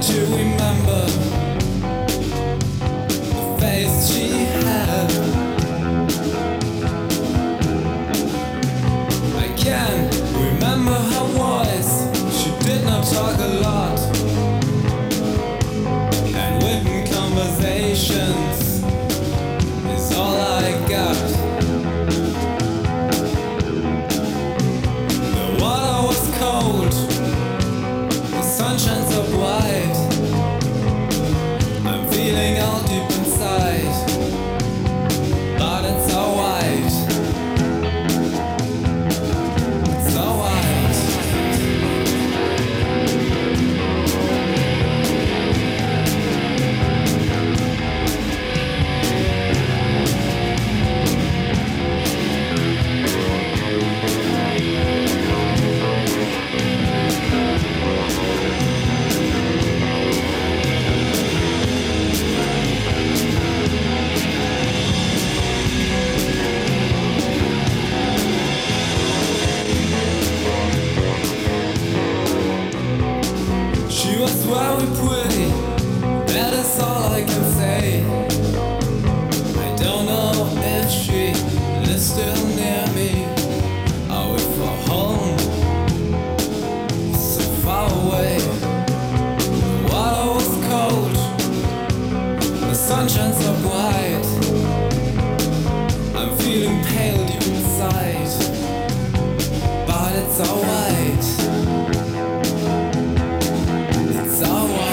you remember the face she had? I can remember her voice. She did not talk a lot, and written conversations is all I got. The water was cold, the sunshine so bright. I'm feeling all deep inside, but it's alright. It's alright. She was very pretty, that is all I can say. I don't know if she lives still near me, or if her home is so far away. The water was cold, the sunshine so bright. I'm feeling pale deep inside, but it's alright. It's alright.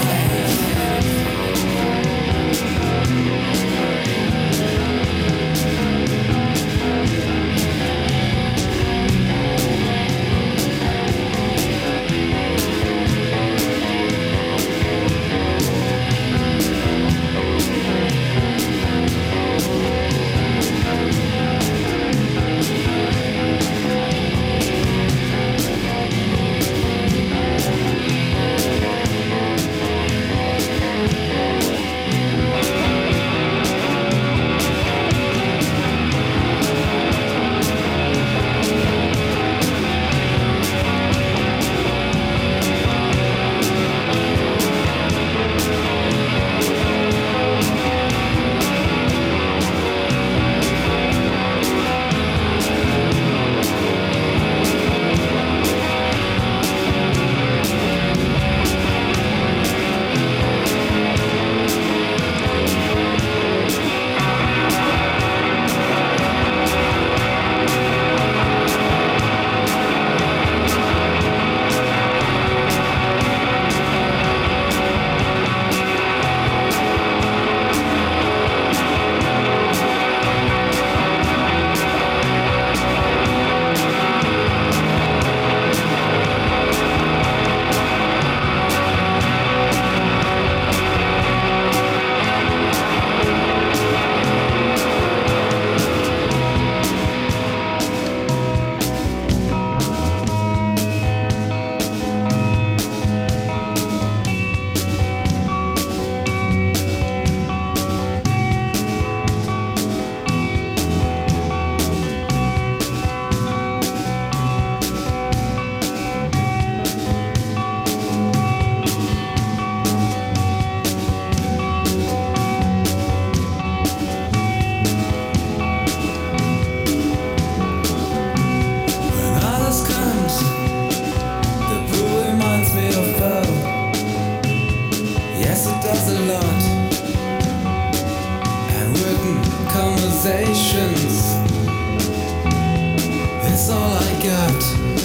Does a lot, and written conversations is all I got.